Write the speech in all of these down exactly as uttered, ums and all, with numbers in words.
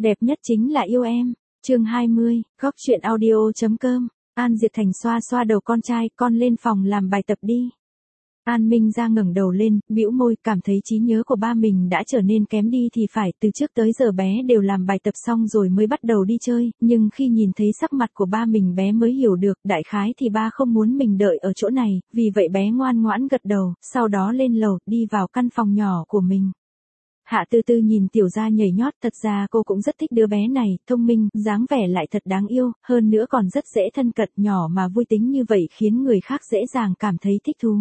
Đẹp nhất chính là yêu em. Chương hai mươi, góc truyện audio chấm com. An Diệt Thành xoa xoa đầu con trai, con lên phòng làm bài tập đi. An Minh ra ngẩng đầu lên, bĩu môi, cảm thấy trí nhớ của ba mình đã trở nên kém đi thì phải, từ trước tới giờ bé đều làm bài tập xong rồi mới bắt đầu đi chơi, nhưng khi nhìn thấy sắc mặt của ba mình bé mới hiểu được, đại khái thì ba không muốn mình đợi ở chỗ này, vì vậy bé ngoan ngoãn gật đầu, sau đó lên lầu, đi vào căn phòng nhỏ của mình. Hạ Tư Tư nhìn Tiểu Gia nhảy nhót, thật ra cô cũng rất thích đứa bé này, thông minh, dáng vẻ lại thật đáng yêu, hơn nữa còn rất dễ thân cận, nhỏ mà vui tính như vậy khiến người khác dễ dàng cảm thấy thích thú.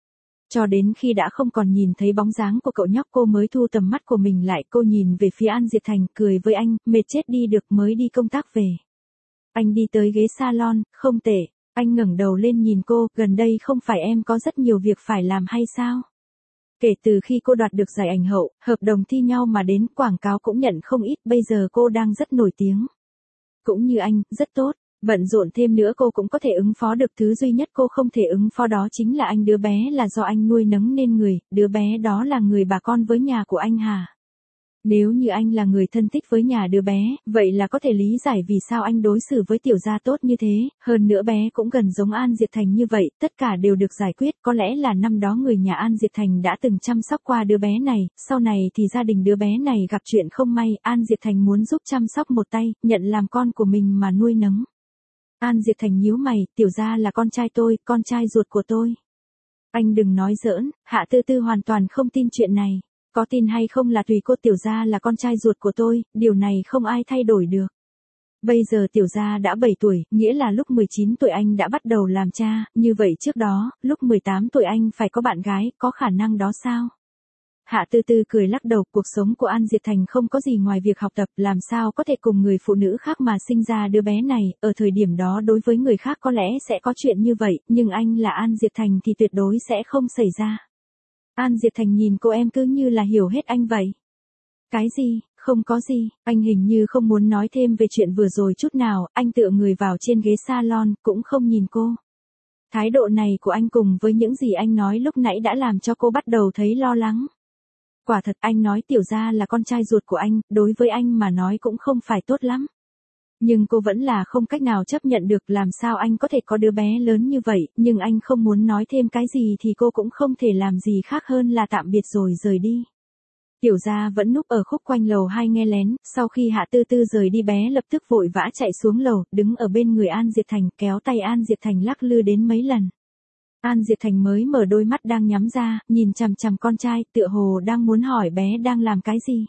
Cho đến khi đã không còn nhìn thấy bóng dáng của cậu nhóc cô mới thu tầm mắt của mình lại, cô nhìn về phía An Diệt Thành, cười với anh, mệt chết đi được mới đi công tác về. Anh đi tới ghế salon, không tệ, anh ngẩng đầu lên nhìn cô, gần đây không phải em có rất nhiều việc phải làm hay sao? Kể từ khi cô đoạt được giải ảnh hậu, hợp đồng thi nhau mà đến, quảng cáo cũng nhận không ít, bây giờ cô đang rất nổi tiếng. Cũng như anh, rất tốt, bận rộn thêm nữa cô cũng có thể ứng phó được, thứ duy nhất cô không thể ứng phó đó chính là anh, đứa bé là do anh nuôi nấng nên người, đứa bé đó là người bà con với nhà của anh hả? Nếu như anh là người thân thích với nhà đứa bé, vậy là có thể lý giải vì sao anh đối xử với Tiểu Gia tốt như thế, hơn nữa bé cũng gần giống An Diệt Thành như vậy, tất cả đều được giải quyết, có lẽ là năm đó người nhà An Diệt Thành đã từng chăm sóc qua đứa bé này, sau này thì gia đình đứa bé này gặp chuyện không may, An Diệt Thành muốn giúp chăm sóc một tay, nhận làm con của mình mà nuôi nấng. An Diệt Thành nhíu mày, Tiểu Gia là con trai tôi, con trai ruột của tôi. Anh đừng nói giỡn, Hạ Tư Tư hoàn toàn không tin chuyện này. Có tin hay không là tùy cô, Tiểu Gia là con trai ruột của tôi, điều này không ai thay đổi được. Bây giờ Tiểu Gia đã bảy tuổi, nghĩa là lúc mười chín tuổi anh đã bắt đầu làm cha, như vậy trước đó, lúc mười tám tuổi anh phải có bạn gái, có khả năng đó sao? Hạ Tư Tư cười lắc đầu, cuộc sống của An Diệt Thành không có gì ngoài việc học tập, làm sao có thể cùng người phụ nữ khác mà sinh ra đứa bé này, ở thời điểm đó đối với người khác có lẽ sẽ có chuyện như vậy, nhưng anh là An Diệt Thành thì tuyệt đối sẽ không xảy ra. An Diệt Thành nhìn cô, em cứ như là hiểu hết anh vậy. Cái gì, không có gì, anh hình như không muốn nói thêm về chuyện vừa rồi chút nào, anh tựa người vào trên ghế salon, cũng không nhìn cô. Thái độ này của anh cùng với những gì anh nói lúc nãy đã làm cho cô bắt đầu thấy lo lắng. Quả thật anh nói Tiểu Gia là con trai ruột của anh, đối với anh mà nói cũng không phải tốt lắm. Nhưng cô vẫn là không cách nào chấp nhận được, làm sao anh có thể có đứa bé lớn như vậy, nhưng anh không muốn nói thêm cái gì thì cô cũng không thể làm gì khác hơn là tạm biệt rồi rời đi. Tiểu Gia vẫn núp ở khúc quanh lầu hai nghe lén, sau khi Hạ Tư Tư rời đi bé lập tức vội vã chạy xuống lầu, đứng ở bên người An Diệt Thành, kéo tay An Diệt Thành lắc lư đến mấy lần. An Diệt Thành mới mở đôi mắt đang nhắm ra, nhìn chằm chằm con trai, tựa hồ đang muốn hỏi bé đang làm cái gì.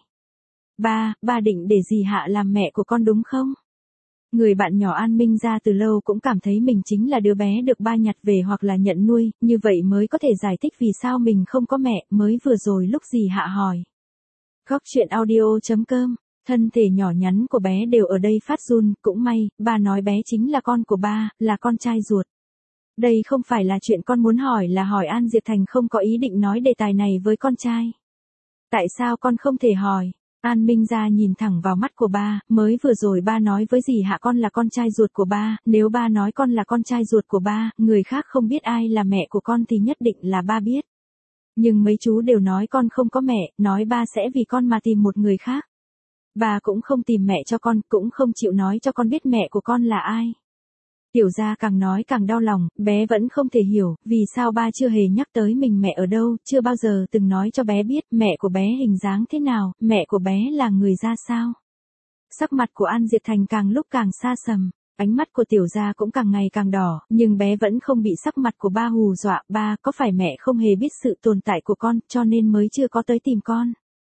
Ba, ba định để dì Hạ làm mẹ của con đúng không? Người bạn nhỏ An Minh ra từ lâu cũng cảm thấy mình chính là đứa bé được ba nhặt về hoặc là nhận nuôi, như vậy mới có thể giải thích vì sao mình không có mẹ, mới vừa rồi lúc dì Hạ hỏi. Góc truyện audio chấm com, thân thể nhỏ nhắn của bé đều ở đây phát run, cũng may, ba nói bé chính là con của ba, là con trai ruột. Đây không phải là chuyện con muốn hỏi, là hỏi. An Diệt Thành không có ý định nói đề tài này với con trai. Tại sao con không thể hỏi? An Minh ra nhìn thẳng vào mắt của ba, mới vừa rồi ba nói với dì Hạ con là con trai ruột của ba, nếu ba nói con là con trai ruột của ba, người khác không biết ai là mẹ của con thì nhất định là ba biết. Nhưng mấy chú đều nói con không có mẹ, nói ba sẽ vì con mà tìm một người khác. Ba cũng không tìm mẹ cho con, cũng không chịu nói cho con biết mẹ của con là ai. Tiểu Gia càng nói càng đau lòng, bé vẫn không thể hiểu, vì sao ba chưa hề nhắc tới mình mẹ ở đâu, chưa bao giờ từng nói cho bé biết mẹ của bé hình dáng thế nào, mẹ của bé là người ra sao. Sắc mặt của An Diệt Thành càng lúc càng xa sầm, ánh mắt của Tiểu Gia cũng càng ngày càng đỏ, nhưng bé vẫn không bị sắc mặt của ba hù dọa, ba, có phải mẹ không hề biết sự tồn tại của con, cho nên mới chưa có tới tìm con.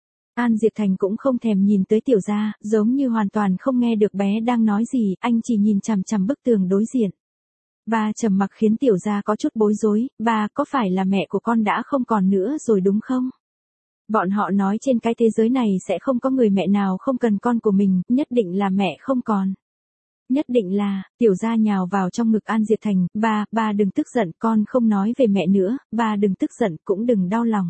An Diệt Thành cũng không thèm nhìn tới Tiểu Gia, giống như hoàn toàn không nghe được bé đang nói gì, anh chỉ nhìn chằm chằm bức tường đối diện. Ba trầm mặc khiến Tiểu Gia có chút bối rối, ba, có phải là mẹ của con đã không còn nữa rồi đúng không? Bọn họ nói trên cái thế giới này sẽ không có người mẹ nào không cần con của mình, nhất định là mẹ không còn. Nhất định là, Tiểu Gia nhào vào trong ngực An Diệt Thành, ba, ba đừng tức giận, con không nói về mẹ nữa, ba đừng tức giận, cũng đừng đau lòng.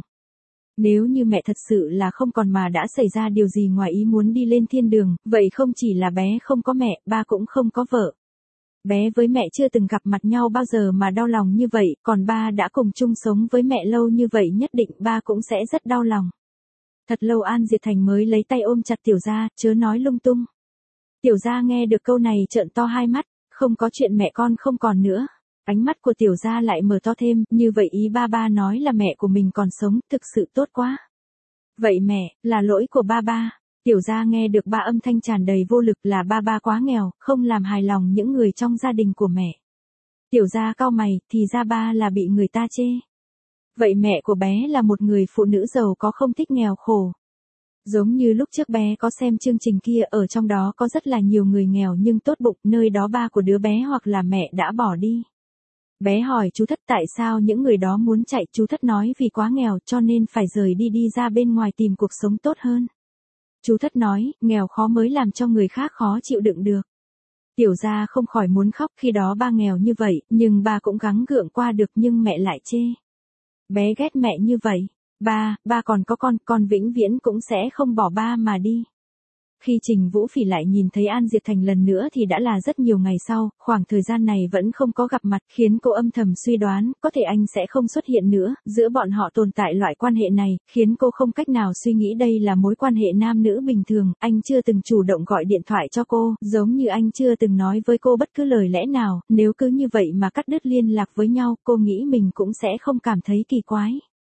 Nếu như mẹ thật sự là không còn mà đã xảy ra điều gì ngoài ý muốn đi lên thiên đường, vậy không chỉ là bé không có mẹ, ba cũng không có vợ. Bé với mẹ chưa từng gặp mặt nhau bao giờ mà đau lòng như vậy, còn ba đã cùng chung sống với mẹ lâu như vậy nhất định ba cũng sẽ rất đau lòng. Thật lâu An Diệt Thành mới lấy tay ôm chặt Tiểu Gia, chớ nói lung tung. Tiểu Gia nghe được câu này trợn to hai mắt, không có chuyện mẹ con không còn nữa. Ánh mắt của Tiểu Gia lại mở to thêm, như vậy ý ba ba nói là mẹ của mình còn sống, thực sự tốt quá. Vậy mẹ, là lỗi của ba ba. Tiểu Gia nghe được ba âm thanh tràn đầy vô lực là ba ba quá nghèo, không làm hài lòng những người trong gia đình của mẹ. Tiểu Gia cau mày, thì ra ba là bị người ta chê. Vậy mẹ của bé là một người phụ nữ giàu có không thích nghèo khổ. Giống như lúc trước bé có xem chương trình kia, ở trong đó có rất là nhiều người nghèo nhưng tốt bụng, nơi đó ba của đứa bé hoặc là mẹ đã bỏ đi. Bé hỏi chú Thất tại sao những người đó muốn chạy, chú Thất nói vì quá nghèo cho nên phải rời đi đi ra bên ngoài tìm cuộc sống tốt hơn. Chú Thất nói, nghèo khó mới làm cho người khác khó chịu đựng được. Tiểu Gia không khỏi muốn khóc, khi đó ba nghèo như vậy, nhưng ba cũng gắng gượng qua được nhưng mẹ lại chê. Bé ghét mẹ như vậy. Ba, ba còn có con, con vĩnh viễn cũng sẽ không bỏ ba mà đi. Khi Trình Vũ Phỉ lại nhìn thấy An Diệt Thành lần nữa thì đã là rất nhiều ngày sau, khoảng thời gian này vẫn không có gặp mặt, khiến cô âm thầm suy đoán, có thể anh sẽ không xuất hiện nữa, giữa bọn họ tồn tại loại quan hệ này, khiến cô không cách nào suy nghĩ đây là mối quan hệ nam nữ bình thường, anh chưa từng chủ động gọi điện thoại cho cô, giống như anh chưa từng nói với cô bất cứ lời lẽ nào, nếu cứ như vậy mà cắt đứt liên lạc với nhau, cô nghĩ mình cũng sẽ không cảm thấy kỳ quái.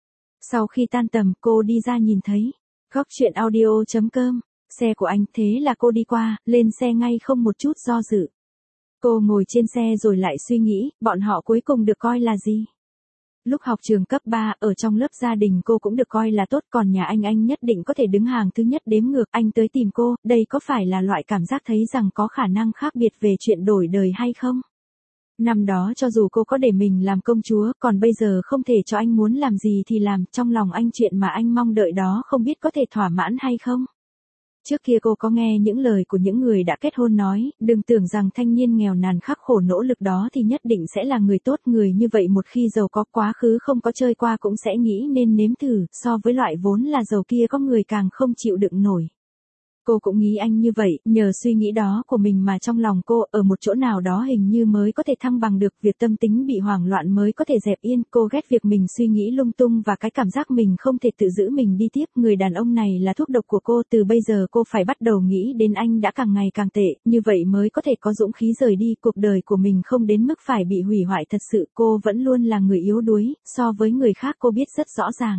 Sau khi tan tầm, cô đi ra nhìn thấy, góc chuyện audio chấm com. Xe của anh, thế là cô đi qua, lên xe ngay không một chút do dự. Cô ngồi trên xe rồi lại suy nghĩ, bọn họ cuối cùng được coi là gì? Lúc học trường cấp ba, ở trong lớp gia đình cô cũng được coi là tốt, còn nhà anh anh nhất định có thể đứng hàng thứ nhất đếm ngược, anh tới tìm cô, đây có phải là loại cảm giác thấy rằng có khả năng khác biệt về chuyện đổi đời hay không? Năm đó cho dù cô có để mình làm công chúa, còn bây giờ không thể cho anh muốn làm gì thì làm, trong lòng anh chuyện mà anh mong đợi đó không biết có thể thỏa mãn hay không? Trước kia cô có nghe những lời của những người đã kết hôn nói, đừng tưởng rằng thanh niên nghèo nàn khắc khổ nỗ lực đó thì nhất định sẽ là người tốt, người như vậy một khi giàu có quá khứ không có chơi qua cũng sẽ nghĩ nên nếm thử, so với loại vốn là giàu kia có người càng không chịu đựng nổi. Cô cũng nghĩ anh như vậy, nhờ suy nghĩ đó của mình mà trong lòng cô, ở một chỗ nào đó hình như mới có thể thăng bằng được, việc tâm tính bị hoảng loạn mới có thể dẹp yên, cô ghét việc mình suy nghĩ lung tung và cái cảm giác mình không thể tự giữ mình đi tiếp, người đàn ông này là thuốc độc của cô, từ bây giờ cô phải bắt đầu nghĩ đến anh đã càng ngày càng tệ, như vậy mới có thể có dũng khí rời đi, cuộc đời của mình không đến mức phải bị hủy hoại thật sự, cô vẫn luôn là người yếu đuối, so với người khác cô biết rất rõ ràng.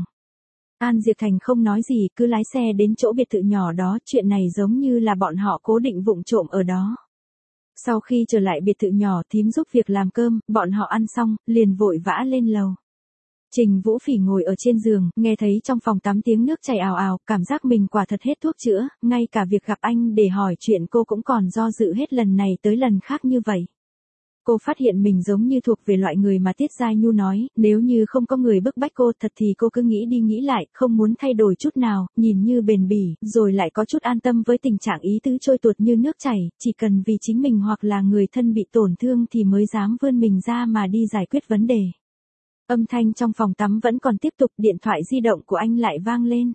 An Diệp Thành không nói gì, cứ lái xe đến chỗ biệt thự nhỏ đó, chuyện này giống như là bọn họ cố định vụng trộm ở đó. Sau khi trở lại biệt thự nhỏ, thím giúp việc làm cơm, bọn họ ăn xong, liền vội vã lên lầu. Trình Vũ Phỉ ngồi ở trên giường, nghe thấy trong phòng tắm tiếng nước chảy ào ào, cảm giác mình quả thật hết thuốc chữa, ngay cả việc gặp anh để hỏi chuyện cô cũng còn do dự hết lần này tới lần khác như vậy. Cô phát hiện mình giống như thuộc về loại người mà Tiết Giai Nhu nói, nếu như không có người bức bách cô thật thì cô cứ nghĩ đi nghĩ lại, không muốn thay đổi chút nào, nhìn như bền bỉ, rồi lại có chút an tâm với tình trạng ý tứ trôi tuột như nước chảy, chỉ cần vì chính mình hoặc là người thân bị tổn thương thì mới dám vươn mình ra mà đi giải quyết vấn đề. Âm thanh trong phòng tắm vẫn còn tiếp tục, điện thoại di động của anh lại vang lên.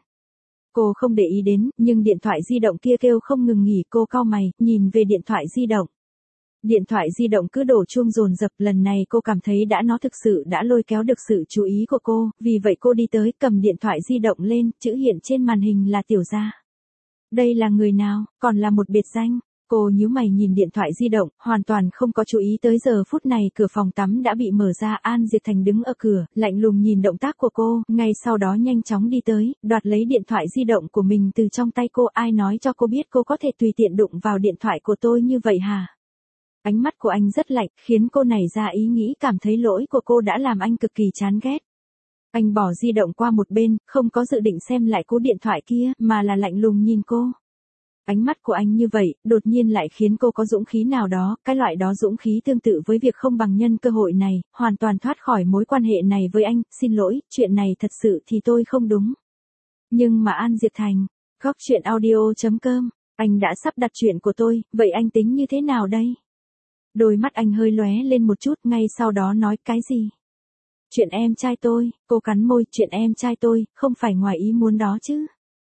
Cô không để ý đến, nhưng điện thoại di động kia kêu không ngừng nghỉ, cô cau mày, nhìn về điện thoại di động. Điện thoại di động cứ đổ chuông dồn dập, lần này cô cảm thấy đã nó thực sự đã lôi kéo được sự chú ý của cô, vì vậy cô đi tới, cầm điện thoại di động lên, chữ hiện trên màn hình là Tiểu Gia. Đây là người nào, còn là một biệt danh. Cô nhíu mày nhìn điện thoại di động, hoàn toàn không có chú ý tới giờ phút này cửa phòng tắm đã bị mở ra, An Diệt Thành đứng ở cửa, lạnh lùng nhìn động tác của cô, ngay sau đó nhanh chóng đi tới, đoạt lấy điện thoại di động của mình từ trong tay cô, ai nói cho cô biết cô có thể tùy tiện đụng vào điện thoại của tôi như vậy hả? Ánh mắt của anh rất lạnh, khiến cô nảy ra ý nghĩ cảm thấy lỗi của cô đã làm anh cực kỳ chán ghét. Anh bỏ di động qua một bên, không có dự định xem lại cú điện thoại kia, mà là lạnh lùng nhìn cô. Ánh mắt của anh như vậy, đột nhiên lại khiến cô có dũng khí nào đó, cái loại đó dũng khí tương tự với việc không bằng nhân cơ hội này, hoàn toàn thoát khỏi mối quan hệ này với anh, xin lỗi, chuyện này thật sự thì tôi không đúng. Nhưng mà An Diệp Thành, góc chuyện audio chấm com, anh đã sắp đặt chuyện của tôi, vậy anh tính như thế nào đây? Đôi mắt anh hơi lóe lên một chút, ngay sau đó nói cái gì? Chuyện em trai tôi, cô cắn môi, chuyện em trai tôi, không phải ngoài ý muốn đó chứ.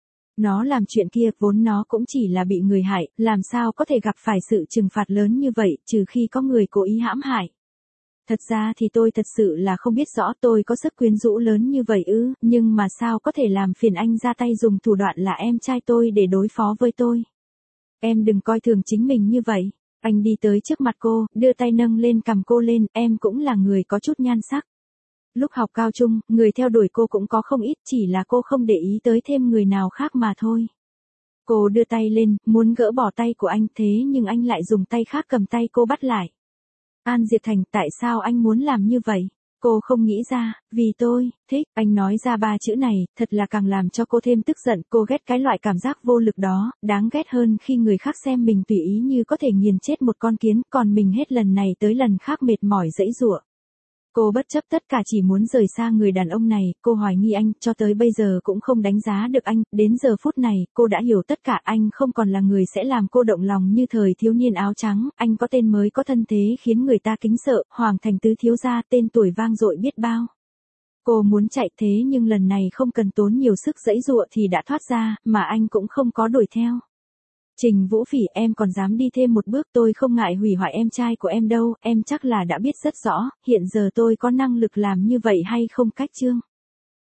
Nó làm chuyện kia, vốn nó cũng chỉ là bị người hại, làm sao có thể gặp phải sự trừng phạt lớn như vậy, trừ khi có người cố ý hãm hại. Thật ra thì tôi thật sự là không biết rõ tôi có sức quyến rũ lớn như vậy ư, nhưng mà sao có thể làm phiền anh ra tay dùng thủ đoạn là em trai tôi để đối phó với tôi. Em đừng coi thường chính mình như vậy. Anh đi tới trước mặt cô, đưa tay nâng lên cằm cô lên, em cũng là người có chút nhan sắc. Lúc học cao trung, người theo đuổi cô cũng có không ít, chỉ là cô không để ý tới thêm người nào khác mà thôi. Cô đưa tay lên, muốn gỡ bỏ tay của anh, thế nhưng anh lại dùng tay khác cầm tay cô bắt lại. An Diệt Thành, tại sao anh muốn làm như vậy? Cô không nghĩ ra, vì tôi, thích, anh nói ra ba chữ này, thật là càng làm cho cô thêm tức giận, cô ghét cái loại cảm giác vô lực đó, đáng ghét hơn khi người khác xem mình tùy ý như có thể nghiền chết một con kiến, còn mình hết lần này tới lần khác mệt mỏi giãy giụa. Cô bất chấp tất cả chỉ muốn rời xa người đàn ông này, cô hoài nghi anh, cho tới bây giờ cũng không đánh giá được anh, đến giờ phút này, cô đã hiểu tất cả, anh không còn là người sẽ làm cô động lòng như thời thiếu niên áo trắng, anh có tên mới có thân thế khiến người ta kính sợ, Hoàng Thành tứ thiếu gia, tên tuổi vang dội biết bao. Cô muốn chạy thế nhưng lần này không cần tốn nhiều sức giãy giụa thì đã thoát ra, mà anh cũng không có đuổi theo. Trình Vũ Phỉ, em còn dám đi thêm một bước, tôi không ngại hủy hoại em trai của em đâu, em chắc là đã biết rất rõ, hiện giờ tôi có năng lực làm như vậy hay không cách chương.